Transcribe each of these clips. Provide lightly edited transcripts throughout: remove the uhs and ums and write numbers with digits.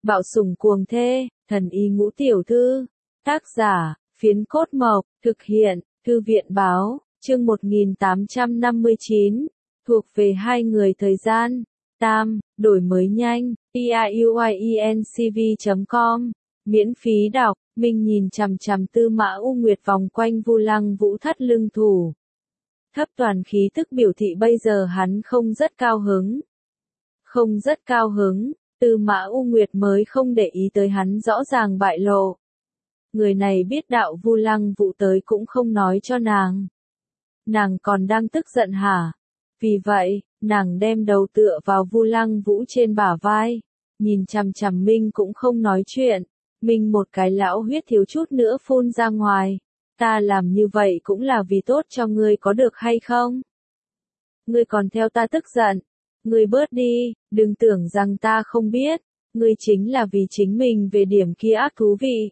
Bạo sủng cuồng thê, thần y ngũ tiểu thư. Tác giả, Phiến Cốt Mộc, thực hiện, Thư viện báo, chương 1859, thuộc về hai người thời gian. Tam, đổi mới nhanh, piuiencv.com, miễn phí đọc, Minh nhìn chằm chằm Tư Mã U Nguyệt vòng quanh Vu Lăng Vũ thắt lưng thủ. Thấp toàn khí tức biểu thị bây giờ hắn không rất cao hứng. Không rất cao hứng, Tư Mã U Nguyệt mới không để ý tới hắn rõ ràng bại lộ. Người này biết đạo Vu Lăng Vũ tới cũng không nói cho nàng. Nàng còn đang tức giận hả? Vì vậy, nàng đem đầu tựa vào Vu Lăng Vũ trên bả vai, nhìn chằm chằm Minh cũng không nói chuyện. Minh một cái lão huyết thiếu chút nữa phun ra ngoài. Ta làm như vậy cũng là vì tốt cho ngươi có được hay không? Ngươi còn theo ta tức giận. Ngươi bớt đi, đừng tưởng rằng ta không biết. Ngươi chính là vì chính mình về điểm kia ác thú vị.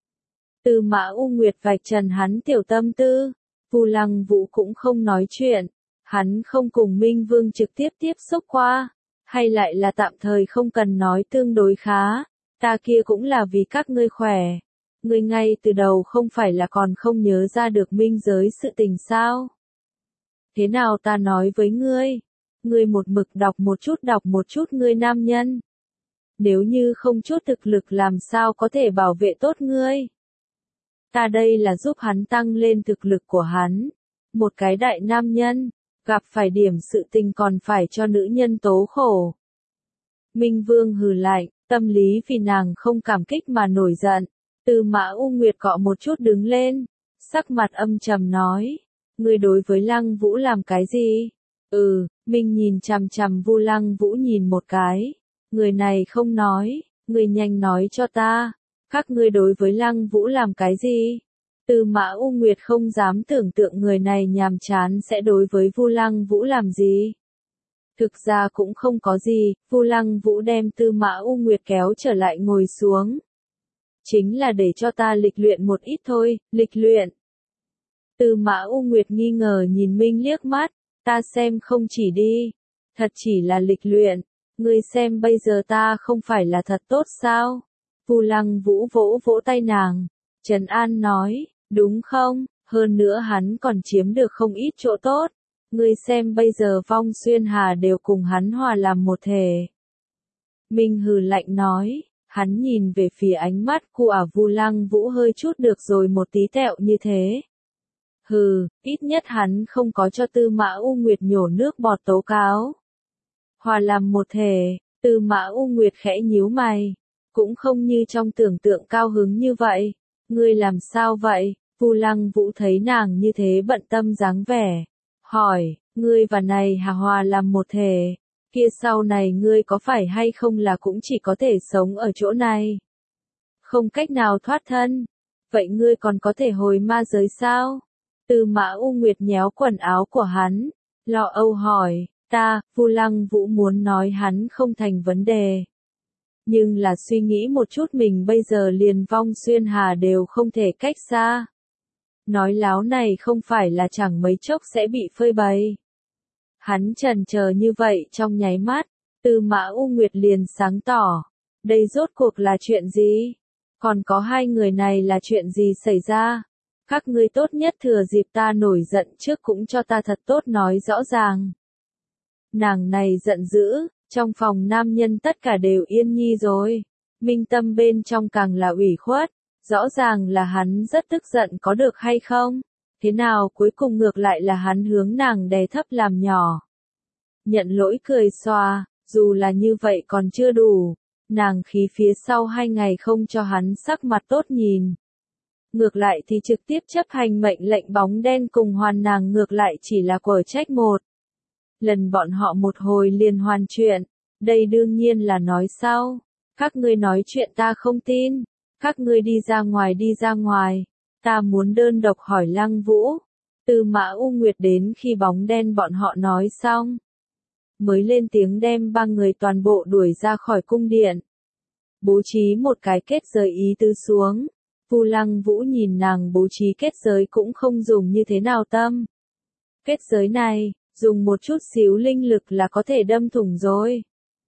Tư Mã U Nguyệt vạch trần hắn tiểu tâm tư. Vu Lăng Vũ cũng không nói chuyện. Hắn không cùng Minh Vương trực tiếp tiếp xúc qua. Hay lại là tạm thời không cần nói tương đối khá. Ta kia cũng là vì các ngươi khỏe. Ngươi ngay từ đầu không phải là còn không nhớ ra được minh giới sự tình sao? Thế nào ta nói với ngươi? Ngươi một mực đọc một chút ngươi nam nhân. Nếu như không chút thực lực làm sao có thể bảo vệ tốt ngươi? Ta đây là giúp hắn tăng lên thực lực của hắn. Một cái đại nam nhân, gặp phải điểm sự tình còn phải cho nữ nhân tố khổ. Minh Vương hừ lạnh, tâm lý vì nàng không cảm kích mà nổi giận. Tư Mã U Nguyệt cọ một chút đứng lên, sắc mặt âm trầm nói, ngươi đối với Lăng Vũ làm cái gì? Minh nhìn chằm chằm Vu Lăng Vũ nhìn một cái, người này không nói, ngươi nhanh nói cho ta, các ngươi đối với Lăng Vũ làm cái gì? Tư Mã U Nguyệt không dám tưởng tượng người này nhàm chán sẽ đối với Vu Lăng Vũ làm gì. Thực ra cũng không có gì, Vu Lăng Vũ đem Tư Mã U Nguyệt kéo trở lại ngồi xuống. Chính là để cho ta lịch luyện một ít thôi, lịch luyện. Tư Mã U Nguyệt nghi ngờ nhìn Minh liếc mắt, ta xem không chỉ đi, thật chỉ là lịch luyện, ngươi xem bây giờ ta không phải là thật tốt sao? Vu Lăng Vũ vỗ vỗ tay nàng, trấn an nói, đúng không, hơn nữa hắn còn chiếm được không ít chỗ tốt, ngươi xem bây giờ Vong Xuyên Hà đều cùng hắn hòa làm một thể. Minh hừ lạnh nói. Hắn nhìn về phía ánh mắt của Vu Lăng Vũ hơi chút được rồi một tí tẹo như thế. Ít nhất hắn không có cho Tư Mã U Nguyệt nhổ nước bọt tố cáo. Hòa làm một thể, Tư Mã U Nguyệt khẽ nhíu mày. Cũng không như trong tưởng tượng cao hứng như vậy. Ngươi làm sao vậy? Vu Lăng Vũ thấy nàng như thế bận tâm dáng vẻ. Hỏi, ngươi và này Hà hòa làm một thể. Kia sau này ngươi có phải hay không là cũng chỉ có thể sống ở chỗ này? Không cách nào thoát thân. Vậy ngươi còn có thể hồi ma giới sao? Tư Mã U Nguyệt nhéo quần áo của hắn, lo âu hỏi, Vu Lăng Vũ muốn nói hắn không thành vấn đề. Nhưng là suy nghĩ một chút mình bây giờ liền Vong Xuyên Hà đều không thể cách xa. Nói láo này không phải là chẳng mấy chốc sẽ bị phơi bày. Hắn chần chờ như vậy trong nháy mắt, Tư Mã U Nguyệt liền sáng tỏ. Đây rốt cuộc là chuyện gì? Còn có hai người này là chuyện gì xảy ra? Các ngươi tốt nhất thừa dịp ta nổi giận trước cũng cho ta thật tốt nói rõ ràng. Nàng này giận dữ, trong phòng nam nhân tất cả đều yên nhi rồi. Minh Tâm bên trong càng là ủy khuất, rõ ràng là hắn rất tức giận có được hay không? Thế nào cuối cùng ngược lại là hắn hướng nàng đè thấp làm nhỏ. Nhận lỗi cười xòa, dù là như vậy còn chưa đủ. Nàng khí phía sau 2 ngày không cho hắn sắc mặt tốt nhìn. Ngược lại thì trực tiếp chấp hành mệnh lệnh bóng đen cùng hoàn nàng ngược lại chỉ là quở trách một. Lần bọn họ một hồi liền hoàn chuyện. Đây đương nhiên là nói sau. Các ngươi nói chuyện ta không tin. Các ngươi đi ra ngoài. Ta muốn đơn độc hỏi Lăng Vũ. Tư Mã U Nguyệt đến khi bóng đen bọn họ nói xong. Mới lên tiếng đem 3 người toàn bộ đuổi ra khỏi cung điện. Bố trí một cái kết giới ý tứ xuống. Vu Lăng Vũ nhìn nàng bố trí kết giới cũng không dùng như thế nào tâm. Kết giới này, dùng một chút xíu linh lực là có thể đâm thủng rồi.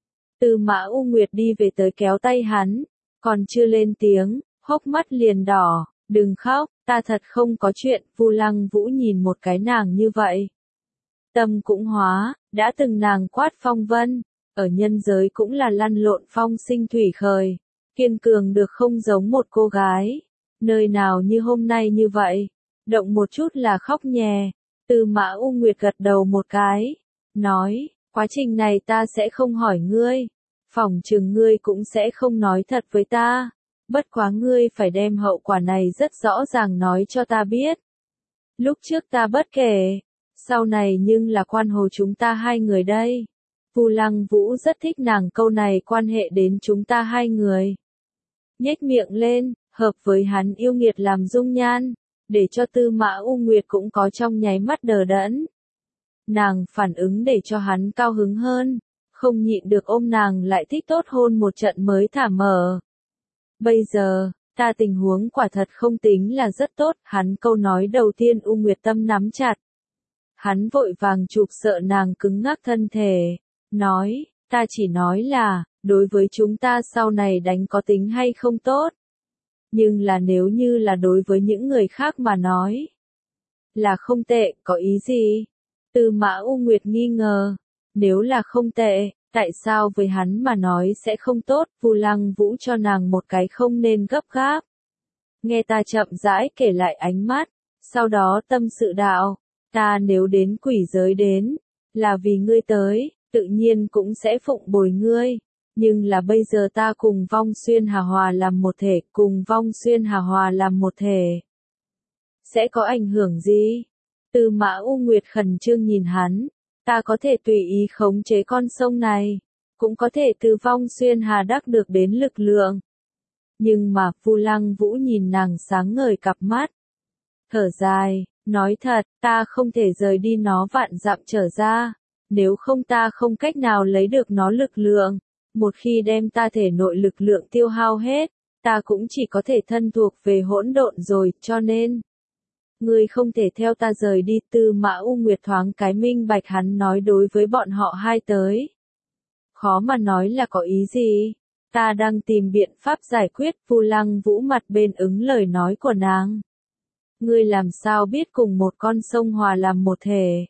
Tư Mã U Nguyệt đi về tới kéo tay hắn, còn chưa lên tiếng, hốc mắt liền đỏ, đừng khóc, ta thật không có chuyện. Vu Lăng Vũ nhìn một cái nàng như vậy. Tâm cũng hóa, đã từng nàng quát phong vân, ở nhân giới cũng là lăn lộn phong sinh thủy khởi, kiên cường được không giống một cô gái, nơi nào như hôm nay như vậy, động một chút là khóc nhè. Tư Mã U Nguyệt gật đầu một cái, nói, quá trình này ta sẽ không hỏi ngươi, phỏng chừng ngươi cũng sẽ không nói thật với ta, bất quá ngươi phải đem hậu quả này rất rõ ràng nói cho ta biết. Lúc trước ta bất kể, sau này nhưng là quan hồ chúng ta hai người đây. Vu Lăng Vũ rất thích nàng câu này quan hệ đến chúng ta hai người. Nhếch miệng lên, hợp với hắn yêu nghiệt làm dung nhan, để cho Tư Mã U Nguyệt cũng có trong nháy mắt đờ đẫn. Nàng phản ứng để cho hắn cao hứng hơn, không nhịn được ôm nàng lại thích tốt hôn một trận mới thả mở. Bây giờ, ta tình huống quả thật không tính là rất tốt, hắn câu nói đầu tiên U Nguyệt tâm nắm chặt. Hắn vội vàng chụp sợ nàng cứng ngắc thân thể, nói, ta chỉ nói là, đối với chúng ta sau này đánh có tính hay không tốt. Nhưng là nếu như là đối với những người khác mà nói, là không tệ, có ý gì? Tư Mã U Nguyệt nghi ngờ, nếu là không tệ, tại sao với hắn mà nói sẽ không tốt? Vu Lăng Vũ cho nàng một cái không nên gấp gáp. Nghe ta chậm rãi kể lại ánh mắt, sau đó tâm sự đạo, ta nếu đến quỷ giới đến, là vì ngươi tới, tự nhiên cũng sẽ phụng bồi ngươi. Nhưng là bây giờ ta cùng Vong Xuyên Hà Hòa làm một thể, cùng Vong Xuyên Hà Hòa làm một thể. Sẽ có ảnh hưởng gì? Tư Mã U Nguyệt khẩn trương nhìn hắn, ta có thể tùy ý khống chế con sông này, cũng có thể từ Vong Xuyên Hà đắc được đến lực lượng. Nhưng mà Vu Lăng Vũ nhìn nàng sáng ngời cặp mắt, thở dài, nói thật, ta không thể rời đi nó vạn dặm trở ra, nếu không ta không cách nào lấy được nó lực lượng. Một khi đem ta thể nội lực lượng tiêu hao hết, ta cũng chỉ có thể thân thuộc về hỗn độn rồi, cho nên ngươi không thể theo ta rời đi. Tư Mã U Nguyệt thoáng cái minh bạch hắn nói đối với bọn họ hai tới. Khó mà nói là có ý gì, ta đang tìm biện pháp giải quyết. Vu Lăng Vũ mặt bên ứng lời nói của nàng. Ngươi làm sao biết cùng một con sông hòa làm một thể?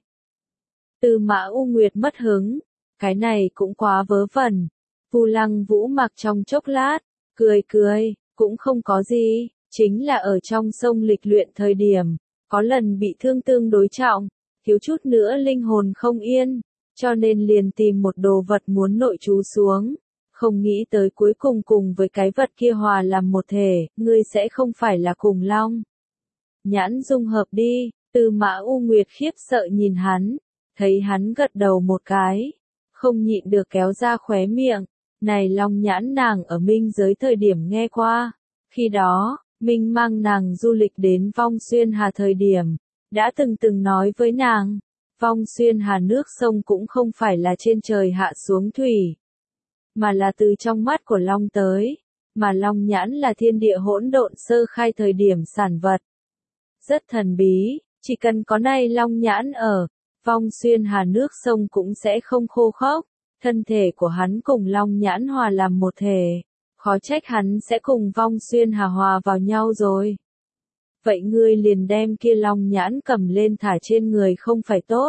Tư Mã U Nguyệt mất hứng, cái này cũng quá vớ vẩn. Vu Lăng Vũ mặc trong chốc lát, cười cười, cũng không có gì, chính là ở trong sông lịch luyện thời điểm, có lần bị thương tương đối trọng, thiếu chút nữa linh hồn không yên, cho nên liền tìm một đồ vật muốn nội trú xuống, không nghĩ tới cuối cùng cùng với cái vật kia hòa làm một thể, ngươi sẽ không phải là cùng long. Nhãn dung hợp đi. Tư Mã U Nguyệt khiếp sợ nhìn hắn, thấy hắn gật đầu một cái, không nhịn được kéo ra khóe miệng. Này long nhãn nàng ở minh giới thời điểm nghe qua, khi đó, Minh mang nàng du lịch đến Vong Xuyên Hà thời điểm, đã từng nói với nàng, Vong Xuyên Hà nước sông cũng không phải là trên trời hạ xuống thủy, mà là từ trong mắt của long tới, mà long nhãn là thiên địa hỗn độn sơ khai thời điểm sản vật. Rất thần bí, chỉ cần có này long nhãn ở, Vong Xuyên Hà nước sông cũng sẽ không khô khốc. Thân thể của hắn cùng long nhãn hòa làm một thể, khó trách hắn sẽ cùng Vong Xuyên Hà hòa vào nhau rồi. Vậy ngươi liền đem kia long nhãn cầm lên thả trên người không phải tốt?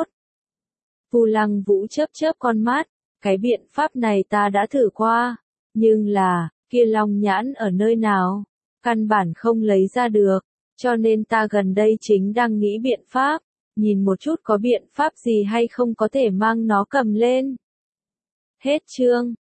Vu Lăng Vũ chớp chớp con mắt, cái biện pháp này ta đã thử qua, nhưng là, kia long nhãn ở nơi nào? Căn bản không lấy ra được, cho nên ta gần đây chính đang nghĩ biện pháp, nhìn một chút có biện pháp gì hay không có thể mang nó cầm lên. Hết chương.